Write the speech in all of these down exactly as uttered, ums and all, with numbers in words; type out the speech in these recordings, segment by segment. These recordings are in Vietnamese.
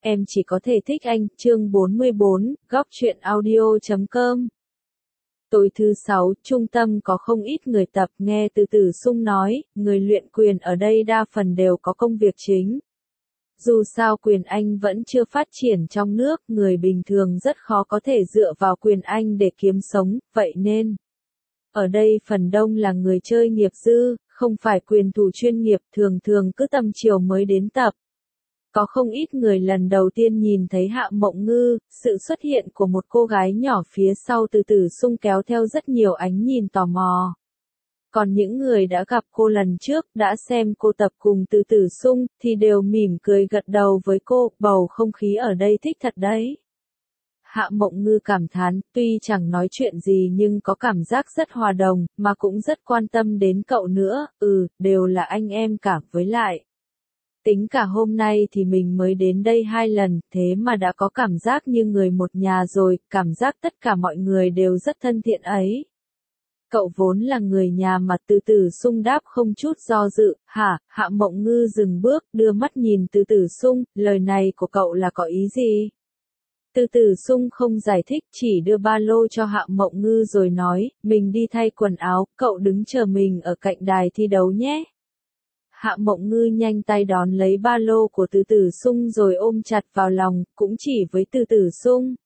em chỉ có thể thích anh, chương bốn mươi bốn, góc truyện audio chấm com. Tối thứ sáu, trung tâm có không ít người tập, nghe Từ Tử Sung nói, người luyện quyền ở đây đa phần đều có công việc chính. Dù sao quyền Anh vẫn chưa phát triển trong nước, người bình thường rất khó có thể dựa vào quyền Anh để kiếm sống, vậy nên ở đây phần đông là người chơi nghiệp dư, không phải quyền thủ chuyên nghiệp, thường thường cứ tầm chiều mới đến tập. Có không ít người lần đầu tiên nhìn thấy Hạ Mộng Ngư, sự xuất hiện của một cô gái nhỏ phía sau Từ Tử Sung kéo theo rất nhiều ánh nhìn tò mò. Còn những người đã gặp cô lần trước, đã xem cô tập cùng Từ Tử Sung, thì đều mỉm cười gật đầu với cô, bầu không khí ở đây thích thật đấy. Hạ Mộng Ngư cảm thán, tuy chẳng nói chuyện gì nhưng có cảm giác rất hòa đồng, mà cũng rất quan tâm đến cậu nữa, ừ, đều là anh em cả với lại. Tính cả hôm nay thì mình mới đến đây hai lần, thế mà đã có cảm giác như người một nhà rồi, cảm giác tất cả mọi người đều rất thân thiện ấy. Cậu vốn là người nhà mà Từ Tử Sung đáp không chút do dự, hả, Hạ Mộng Ngư dừng bước, đưa mắt nhìn Từ Tử Sung, lời này của cậu là có ý gì? Từ Tử Sung không giải thích, chỉ đưa ba lô cho Hạ Mộng Ngư rồi nói, mình đi thay quần áo, cậu đứng chờ mình ở cạnh đài thi đấu nhé. Hạ Mộng Ngư nhanh tay đón lấy ba lô của Từ Tử Sung rồi ôm chặt vào lòng, cũng chỉ với Từ Tử Sung.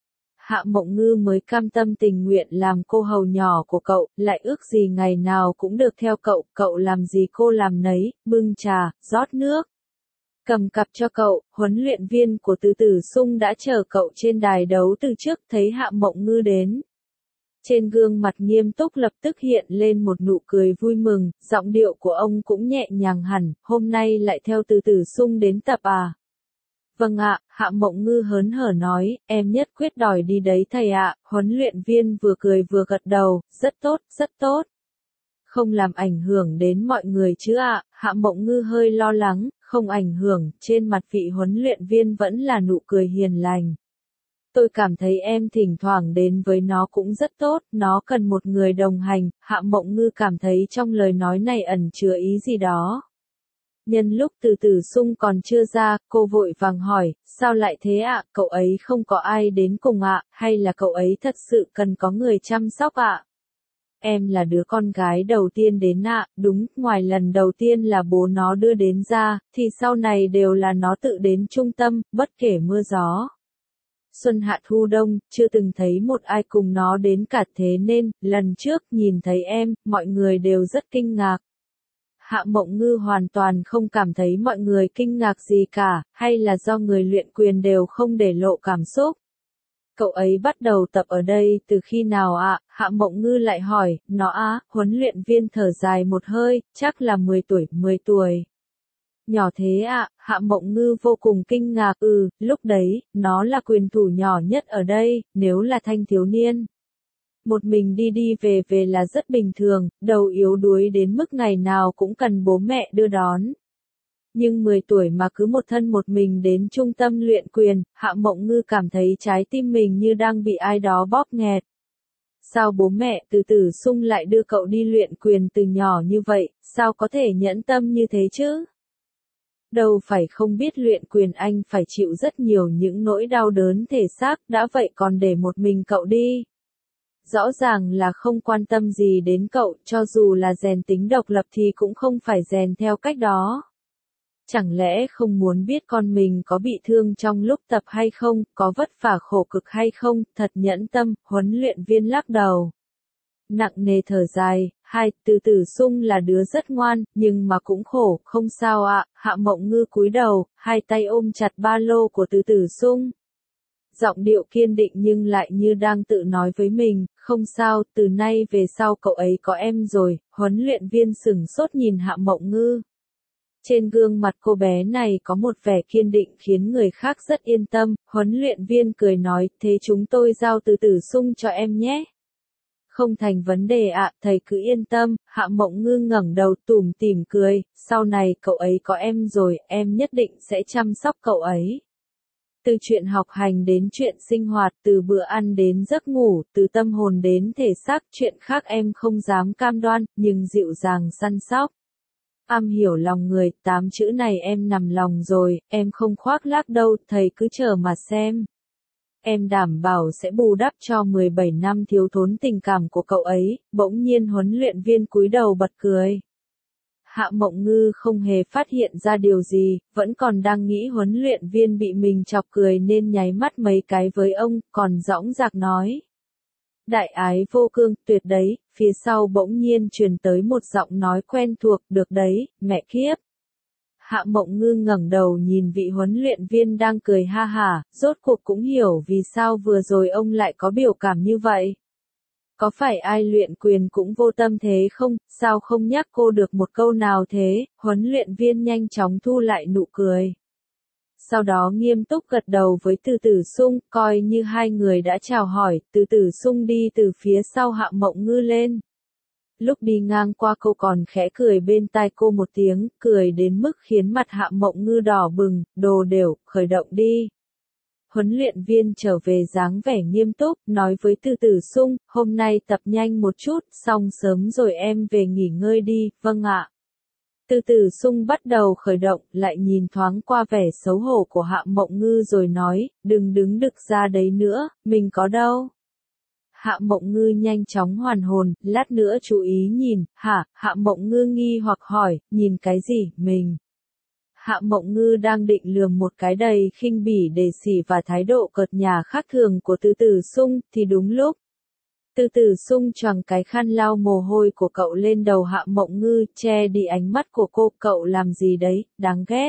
Hạ Mộng Ngư mới cam tâm tình nguyện làm cô hầu nhỏ của cậu, lại ước gì ngày nào cũng được theo cậu, cậu làm gì cô làm nấy, bưng trà, rót nước. Cầm cặp cho cậu, huấn luyện viên của Từ Tử Sung đã chờ cậu trên đài đấu từ trước, thấy Hạ Mộng Ngư đến. Trên gương mặt nghiêm túc lập tức hiện lên một nụ cười vui mừng, giọng điệu của ông cũng nhẹ nhàng hẳn, hôm nay lại theo Từ Tử Sung đến tập à? Vâng ạ, Hạ Mộng Ngư hớn hở nói, em nhất quyết đòi đi đấy thầy ạ, huấn luyện viên vừa cười vừa gật đầu, rất tốt, rất tốt. Không làm ảnh hưởng đến mọi người chứ ạ, Hạ Mộng Ngư hơi lo lắng, không ảnh hưởng, trên mặt vị huấn luyện viên vẫn là nụ cười hiền lành. Tôi cảm thấy em thỉnh thoảng đến với nó cũng rất tốt, nó cần một người đồng hành, Hạ Mộng Ngư cảm thấy trong lời nói này ẩn chứa ý gì đó. Nhân lúc Từ Tử Sung còn chưa ra, cô vội vàng hỏi, sao lại thế ạ, cậu ấy không có ai đến cùng ạ, hay là cậu ấy thật sự cần có người chăm sóc ạ? Em là đứa con gái đầu tiên đến ạ, đúng, ngoài lần đầu tiên là bố nó đưa đến ra, thì sau này đều là nó tự đến trung tâm, bất kể mưa gió. Xuân hạ thu đông, chưa từng thấy một ai cùng nó đến cả thế nên, lần trước nhìn thấy em, mọi người đều rất kinh ngạc. Hạ Mộng Ngư hoàn toàn không cảm thấy mọi người kinh ngạc gì cả, hay là do người luyện quyền đều không để lộ cảm xúc. Cậu ấy bắt đầu tập ở đây từ khi nào ạ? Hạ Mộng Ngư lại hỏi, nó á, huấn luyện viên thở dài một hơi, chắc là mười tuổi, mười tuổi. Nhỏ thế ạ, Hạ Mộng Ngư vô cùng kinh ngạc, ừ, lúc đấy, nó là quyền thủ nhỏ nhất ở đây, nếu là thanh thiếu niên. Một mình đi đi về về là rất bình thường, đầu yếu đuối đến mức ngày nào cũng cần bố mẹ đưa đón. Nhưng mười tuổi mà cứ một thân một mình đến trung tâm luyện quyền, Hạ Mộng Ngư cảm thấy trái tim mình như đang bị ai đó bóp nghẹt. Sao bố mẹ Từ Tử Sung lại đưa cậu đi luyện quyền từ nhỏ như vậy, sao có thể nhẫn tâm như thế chứ? Đâu phải không biết luyện quyền anh phải chịu rất nhiều những nỗi đau đớn thể xác, đã vậy còn để một mình cậu đi. Rõ ràng là không quan tâm gì đến cậu, cho dù là rèn tính độc lập thì cũng không phải rèn theo cách đó. Chẳng lẽ không muốn biết con mình có bị thương trong lúc tập hay không, có vất vả khổ cực hay không, thật nhẫn tâm, huấn luyện viên lắc đầu. Nặng nề thở dài, hai, Từ Tử Sung là đứa rất ngoan, nhưng mà cũng khổ, không sao ạ, Hạ Mộng Ngư cúi đầu, hai tay ôm chặt ba lô của Từ Tử Sung. Giọng điệu kiên định nhưng lại như đang tự nói với mình, không sao, từ nay về sau cậu ấy có em rồi, huấn luyện viên sửng sốt nhìn Hạ Mộng Ngư. Trên gương mặt cô bé này có một vẻ kiên định khiến người khác rất yên tâm, huấn luyện viên cười nói, thế chúng tôi giao Từ Tử Sung cho em nhé. Không thành vấn đề ạ, thầy cứ yên tâm, Hạ Mộng Ngư ngẩng đầu tủm tỉm cười, sau này cậu ấy có em rồi, em nhất định sẽ chăm sóc cậu ấy. Từ chuyện học hành đến chuyện sinh hoạt, từ bữa ăn đến giấc ngủ, từ tâm hồn đến thể xác, chuyện khác em không dám cam đoan, nhưng dịu dàng săn sóc. Am hiểu lòng người, tám chữ này em nằm lòng rồi, em không khoác lác đâu, thầy cứ chờ mà xem. Em đảm bảo sẽ bù đắp cho mười bảy năm thiếu thốn tình cảm của cậu ấy. Bỗng nhiên huấn luyện viên cúi đầu bật cười. Hạ Mộng Ngư không hề phát hiện ra điều gì, vẫn còn đang nghĩ huấn luyện viên bị mình chọc cười nên nháy mắt mấy cái với ông, còn dõng dạc nói. Đại ái vô cương, tuyệt đấy, phía sau bỗng nhiên truyền tới một giọng nói quen thuộc, được đấy, mẹ kiếp. Hạ Mộng Ngư ngẩng đầu nhìn vị huấn luyện viên đang cười ha hả, rốt cuộc cũng hiểu vì sao vừa rồi ông lại có biểu cảm như vậy. Có phải ai luyện quyền cũng vô tâm thế không, sao không nhắc cô được một câu nào thế, huấn luyện viên nhanh chóng thu lại nụ cười. Sau đó nghiêm túc gật đầu với Từ Tử Sung, coi như hai người đã chào hỏi, Từ Tử Sung đi từ phía sau Hạ Mộng Ngư lên. Lúc đi ngang qua cô còn khẽ cười bên tai cô một tiếng, cười đến mức khiến mặt Hạ Mộng Ngư đỏ bừng, đồ đều, khởi động đi. Huấn luyện viên trở về dáng vẻ nghiêm túc, nói với Từ Tử Sung, hôm nay tập nhanh một chút, xong sớm rồi em về nghỉ ngơi đi, vâng ạ. Từ Tử Sung bắt đầu khởi động, lại nhìn thoáng qua vẻ xấu hổ của Hạ Mộng Ngư rồi nói, đừng đứng đực ra đấy nữa, mình có đâu. Hạ Mộng Ngư nhanh chóng hoàn hồn, lát nữa chú ý nhìn, hả, Hạ Mộng Ngư nghi hoặc hỏi, nhìn cái gì, mình. Hạ Mộng Ngư đang định lườm một cái đầy khinh bỉ đề sỉ và thái độ cợt nhả khác thường của Từ Tử Sung, thì đúng lúc. Từ Tử Sung choàng cái khăn lau mồ hôi của cậu lên đầu Hạ Mộng Ngư, che đi ánh mắt của cô, cậu làm gì đấy, đáng ghét.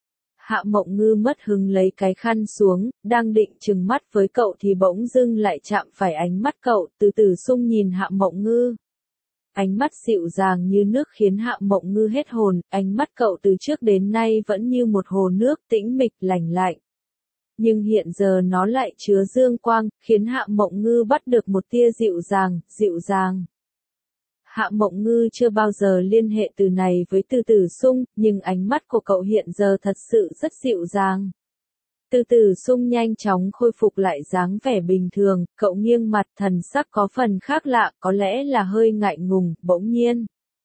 Hạ Mộng Ngư mất hứng lấy cái khăn xuống, đang định trừng mắt với cậu thì bỗng dưng lại chạm phải ánh mắt cậu, Từ Tử Sung nhìn Hạ Mộng Ngư. Ánh mắt dịu dàng như nước khiến Hạ Mộng Ngư hết hồn, ánh mắt cậu từ trước đến nay vẫn như một hồ nước tĩnh mịch lành lạnh. Nhưng hiện giờ nó lại chứa dương quang, khiến Hạ Mộng Ngư bắt được một tia dịu dàng, dịu dàng. Hạ Mộng Ngư chưa bao giờ liên hệ từ này với Từ Tử Sung, nhưng ánh mắt của cậu hiện giờ thật sự rất dịu dàng. Từ Tử Sung nhanh chóng khôi phục lại dáng vẻ bình thường, cậu nghiêng mặt, thần sắc có phần khác lạ, có lẽ là hơi ngại ngùng, bỗng nhiên.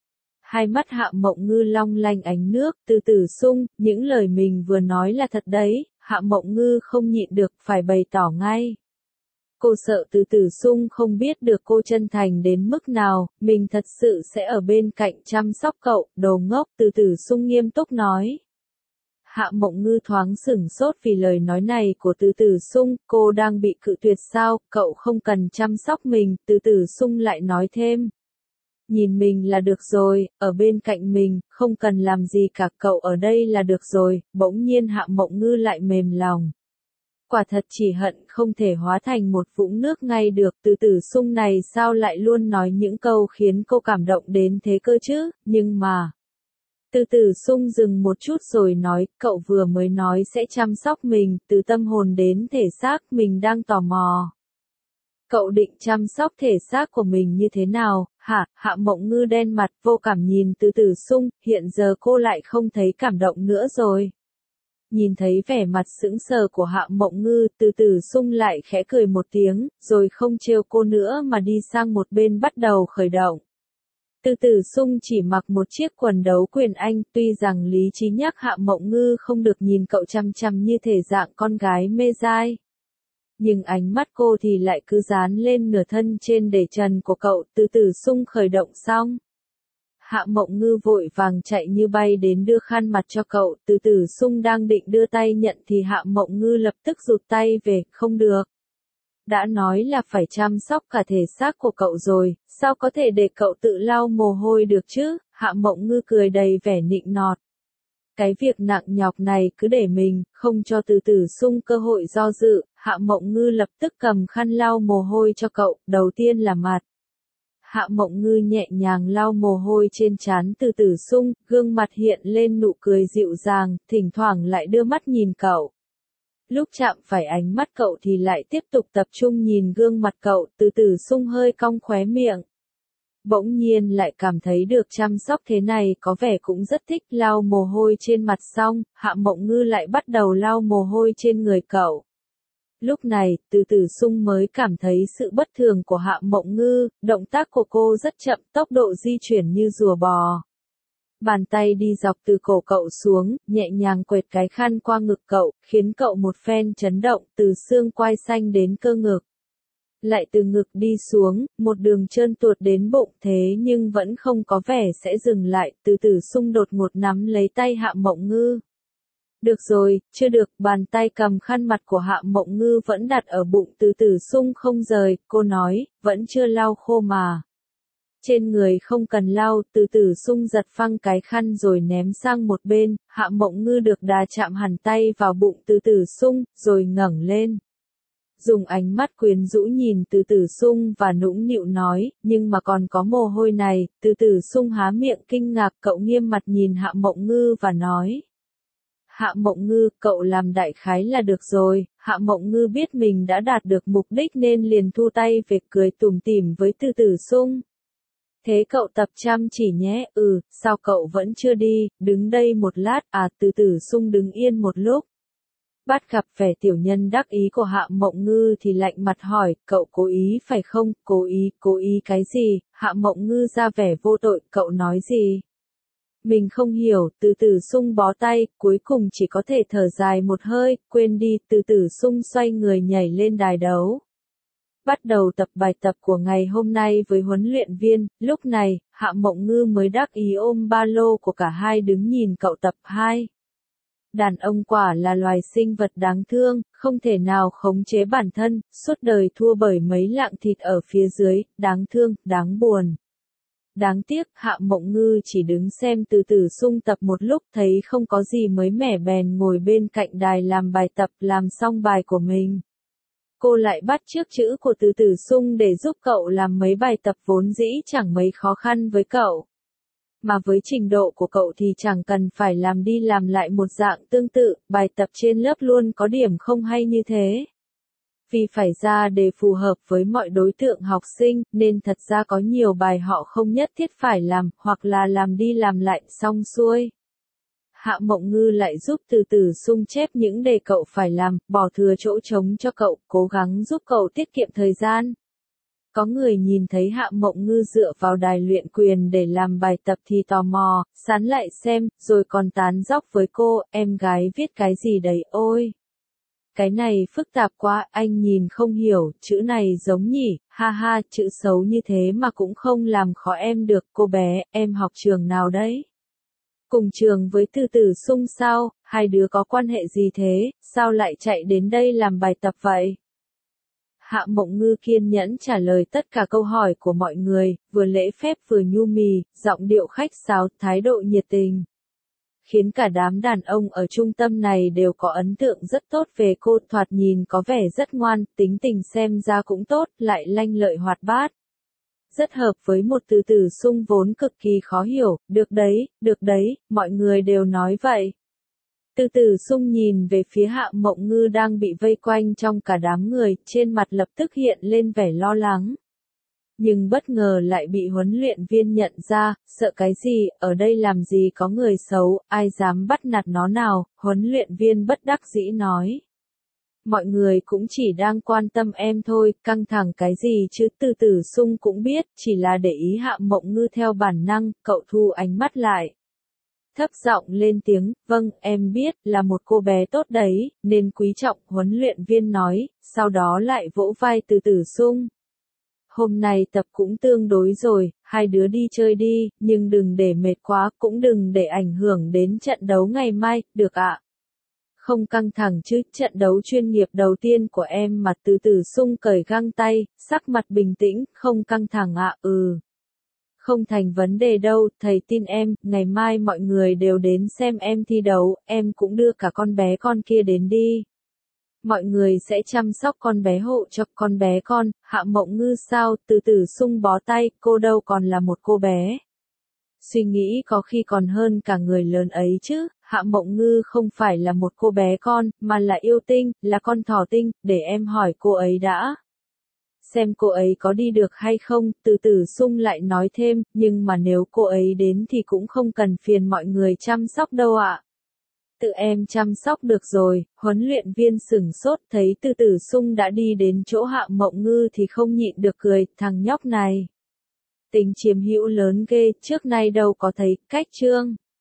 Hai mắt Hạ Mộng Ngư long lanh ánh nước, Từ Tử Sung, những lời mình vừa nói là thật đấy, Hạ Mộng Ngư không nhịn được, phải bày tỏ ngay. Cô sợ Từ Tử Sung không biết được cô chân thành đến mức nào, mình thật sự sẽ ở bên cạnh chăm sóc cậu, đồ ngốc, Từ Tử Sung nghiêm túc nói. Hạ Mộng Ngư thoáng sửng sốt vì lời nói này của Từ Tử Sung, cô đang bị cự tuyệt sao, cậu không cần chăm sóc mình, Từ Tử Sung lại nói thêm. Nhìn mình là được rồi, ở bên cạnh mình, không cần làm gì cả, cậu ở đây là được rồi, bỗng nhiên Hạ Mộng Ngư lại mềm lòng. Quả thật chỉ hận không thể hóa thành một vũng nước ngay được, Từ Tử Sung này sao lại luôn nói những câu khiến cô cảm động đến thế cơ chứ, nhưng mà. Từ Tử Sung dừng một chút rồi nói, cậu vừa mới nói sẽ chăm sóc mình, từ tâm hồn đến thể xác, mình đang tò mò. Cậu định chăm sóc thể xác của mình như thế nào, hả? Hạ Mộng Ngư đen mặt vô cảm nhìn Từ Tử Sung, hiện giờ cô lại không thấy cảm động nữa rồi. Nhìn thấy vẻ mặt sững sờ của Hạ Mộng Ngư, Từ Tử Sung lại khẽ cười một tiếng, rồi không trêu cô nữa mà đi sang một bên bắt đầu khởi động. Từ Tử Sung chỉ mặc một chiếc quần đấu quyền Anh, tuy rằng lý trí nhắc Hạ Mộng Ngư không được nhìn cậu chăm chăm như thể dạng con gái mê dai. Nhưng ánh mắt cô thì lại cứ dán lên nửa thân trên để trần của cậu, Từ Tử Sung khởi động xong. Hạ Mộng Ngư vội vàng chạy như bay đến đưa khăn mặt cho cậu, Từ Tử Sung đang định đưa tay nhận thì Hạ Mộng Ngư lập tức rụt tay về, không được. Đã nói là phải chăm sóc cả thể xác của cậu rồi, sao có thể để cậu tự lau mồ hôi được chứ, Hạ Mộng Ngư cười đầy vẻ nịnh nọt. Cái việc nặng nhọc này cứ để mình, không cho Từ Tử Sung cơ hội do dự, Hạ Mộng Ngư lập tức cầm khăn lau mồ hôi cho cậu, đầu tiên là mặt. Hạ Mộng Ngư nhẹ nhàng lau mồ hôi trên trán Từ Tử Sung, gương mặt hiện lên nụ cười dịu dàng, thỉnh thoảng lại đưa mắt nhìn cậu. Lúc chạm phải ánh mắt cậu thì lại tiếp tục tập trung nhìn gương mặt cậu, Từ Tử Sung hơi cong khóe miệng. Bỗng nhiên lại cảm thấy được chăm sóc thế này có vẻ cũng rất thích, lau mồ hôi trên mặt xong, Hạ Mộng Ngư lại bắt đầu lau mồ hôi trên người cậu. Lúc này, Từ Tử Sung mới cảm thấy sự bất thường của Hạ Mộng Ngư, động tác của cô rất chậm, tốc độ di chuyển như rùa bò. Bàn tay đi dọc từ cổ cậu xuống, nhẹ nhàng quệt cái khăn qua ngực cậu, khiến cậu một phen chấn động, từ xương quai xanh đến cơ ngực. Lại từ ngực đi xuống, một đường trơn tuột đến bụng, thế nhưng vẫn không có vẻ sẽ dừng lại, từ từ xung đột ngột nắm lấy tay Hạ Mộng Ngư. Được rồi, chưa được, bàn tay cầm khăn mặt của Hạ Mộng Ngư vẫn đặt ở bụng từ từ xung không rời, cô nói, vẫn chưa lau khô mà. Trên người không cần lau, từ từ xung giật phăng cái khăn rồi ném sang một bên, Hạ Mộng Ngư được đà chạm hẳn tay vào bụng từ từ xung, rồi ngẩng lên. Dùng ánh mắt quyến rũ nhìn từ từ xung và nũng nịu nói, nhưng mà còn có mồ hôi này, từ từ xung há miệng kinh ngạc, cậu nghiêm mặt nhìn Hạ Mộng Ngư và nói. Hạ Mộng Ngư, cậu làm đại khái là được rồi. Hạ Mộng Ngư biết mình đã đạt được mục đích nên liền thu tay về, cười tủm tỉm với từ từ xung. Thế cậu tập chăm chỉ nhé, ừ, sao cậu vẫn chưa đi, đứng đây một lát, à, từ từ xung đứng yên một lúc. Bắt gặp vẻ tiểu nhân đắc ý của Hạ Mộng Ngư thì lạnh mặt hỏi, cậu cố ý phải không, cố ý, cố ý cái gì, Hạ Mộng Ngư ra vẻ vô tội, cậu nói gì? Mình không hiểu, từ từ xung bó tay, cuối cùng chỉ có thể thở dài một hơi, quên đi, từ từ xung xoay người nhảy lên đài đấu. Bắt đầu tập bài tập của ngày hôm nay với huấn luyện viên, lúc này, Hạ Mộng Ngư mới đắc ý ôm ba lô của cả hai đứng nhìn cậu tập hai. Đàn ông quả là loài sinh vật đáng thương, không thể nào khống chế bản thân, suốt đời thua bởi mấy lạng thịt ở phía dưới, đáng thương, đáng buồn. Đáng tiếc, Hạ Mộng Ngư chỉ đứng xem từ từ xung tập một lúc thấy không có gì mới mẻ bèn ngồi bên cạnh đài làm bài tập, làm xong bài của mình. Cô lại bắt chước chữ của từ từ xung để giúp cậu làm mấy bài tập vốn dĩ chẳng mấy khó khăn với cậu. Mà với trình độ của cậu thì chẳng cần phải làm đi làm lại một dạng tương tự, bài tập trên lớp luôn có điểm không hay như thế. Vì phải ra để phù hợp với mọi đối tượng học sinh, nên thật ra có nhiều bài họ không nhất thiết phải làm, hoặc là làm đi làm lại, xong xuôi. Hạ Mộng Ngư lại giúp từ từ xung chép những đề cậu phải làm, bỏ thừa chỗ trống cho cậu, cố gắng giúp cậu tiết kiệm thời gian. Có người nhìn thấy Hạ Mộng Ngư dựa vào đài luyện quyền để làm bài tập thì tò mò, sán lại xem, rồi còn tán dóc với cô, em gái viết cái gì đấy ôi. Cái này phức tạp quá, anh nhìn không hiểu, chữ này giống nhỉ, ha ha, chữ xấu như thế mà cũng không làm khó em được, cô bé, em học trường nào đấy? Cùng trường với từ từ xung sao, hai đứa có quan hệ gì thế, sao lại chạy đến đây làm bài tập vậy? Hạ Mộng Ngư kiên nhẫn trả lời tất cả câu hỏi của mọi người, vừa lễ phép vừa nhu mì, giọng điệu khách sáo, thái độ nhiệt tình. Khiến cả đám đàn ông ở trung tâm này đều có ấn tượng rất tốt về cô, thoạt nhìn có vẻ rất ngoan, tính tình xem ra cũng tốt, lại lanh lợi hoạt bát. Rất hợp với một từ từ xung vốn cực kỳ khó hiểu, được đấy, được đấy, mọi người đều nói vậy. Từ từ xung nhìn về phía Hạ Mộng Ngư đang bị vây quanh trong cả đám người, trên mặt lập tức hiện lên vẻ lo lắng. Nhưng bất ngờ lại bị huấn luyện viên nhận ra, sợ cái gì, ở đây làm gì có người xấu, ai dám bắt nạt nó nào, huấn luyện viên bất đắc dĩ nói. Mọi người cũng chỉ đang quan tâm em thôi, căng thẳng cái gì chứ, từ từ xung cũng biết, chỉ là để ý Hạ Mộng Ngư theo bản năng, cậu thu ánh mắt lại. Thấp giọng lên tiếng, vâng, em biết, là một cô bé tốt đấy, nên quý trọng, huấn luyện viên nói, sau đó lại vỗ vai từ từ xung. Hôm nay tập cũng tương đối rồi, hai đứa đi chơi đi, nhưng đừng để mệt quá, cũng đừng để ảnh hưởng đến trận đấu ngày mai, được ạ? Không căng thẳng chứ, trận đấu chuyên nghiệp đầu tiên của em mà, từ từ xung cởi găng tay, sắc mặt bình tĩnh, không căng thẳng ạ, ừ. Không thành vấn đề đâu, thầy tin em, ngày mai mọi người đều đến xem em thi đấu, em cũng đưa cả con bé con kia đến đi. Mọi người sẽ chăm sóc con bé, hộ cho con bé con, Hạ Mộng Ngư sao, từ từ xung bó tay, cô đâu còn là một cô bé. Suy nghĩ có khi còn hơn cả người lớn ấy chứ, Hạ Mộng Ngư không phải là một cô bé con, mà là yêu tinh, là con thỏ tinh, để em hỏi cô ấy đã. Xem cô ấy có đi được hay không, từ từ xung lại nói thêm, nhưng mà nếu cô ấy đến thì cũng không cần phiền mọi người chăm sóc đâu ạ. Tự em chăm sóc được rồi, huấn luyện viên sửng sốt thấy từ từ xung đã đi đến chỗ Hạ Mộng Ngư thì không nhịn được cười, thằng nhóc này. Tình chiếm hữu lớn ghê, trước nay đâu có thấy, cách chương.